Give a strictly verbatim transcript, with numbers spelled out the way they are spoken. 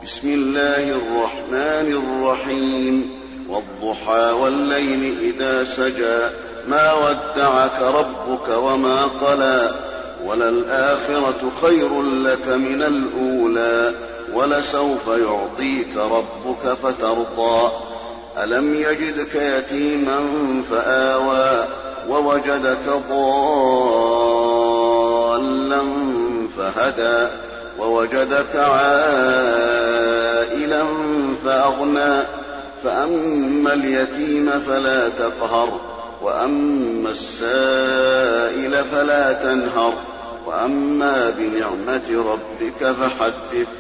بسم الله الرحمن الرحيم والضحى والليل إذا سجى ما ودعك ربك وما قلى وللآخرة خير لك من الأولى ولسوف يعطيك ربك فترضى ألم يجدك يتيما فآوى ووجدك ضالا فهدى ووجدك عائلا فأغنى فأما اليتيم فلا تقهر وأما السائل فلا تنهر وأما بنعمة ربك فحدث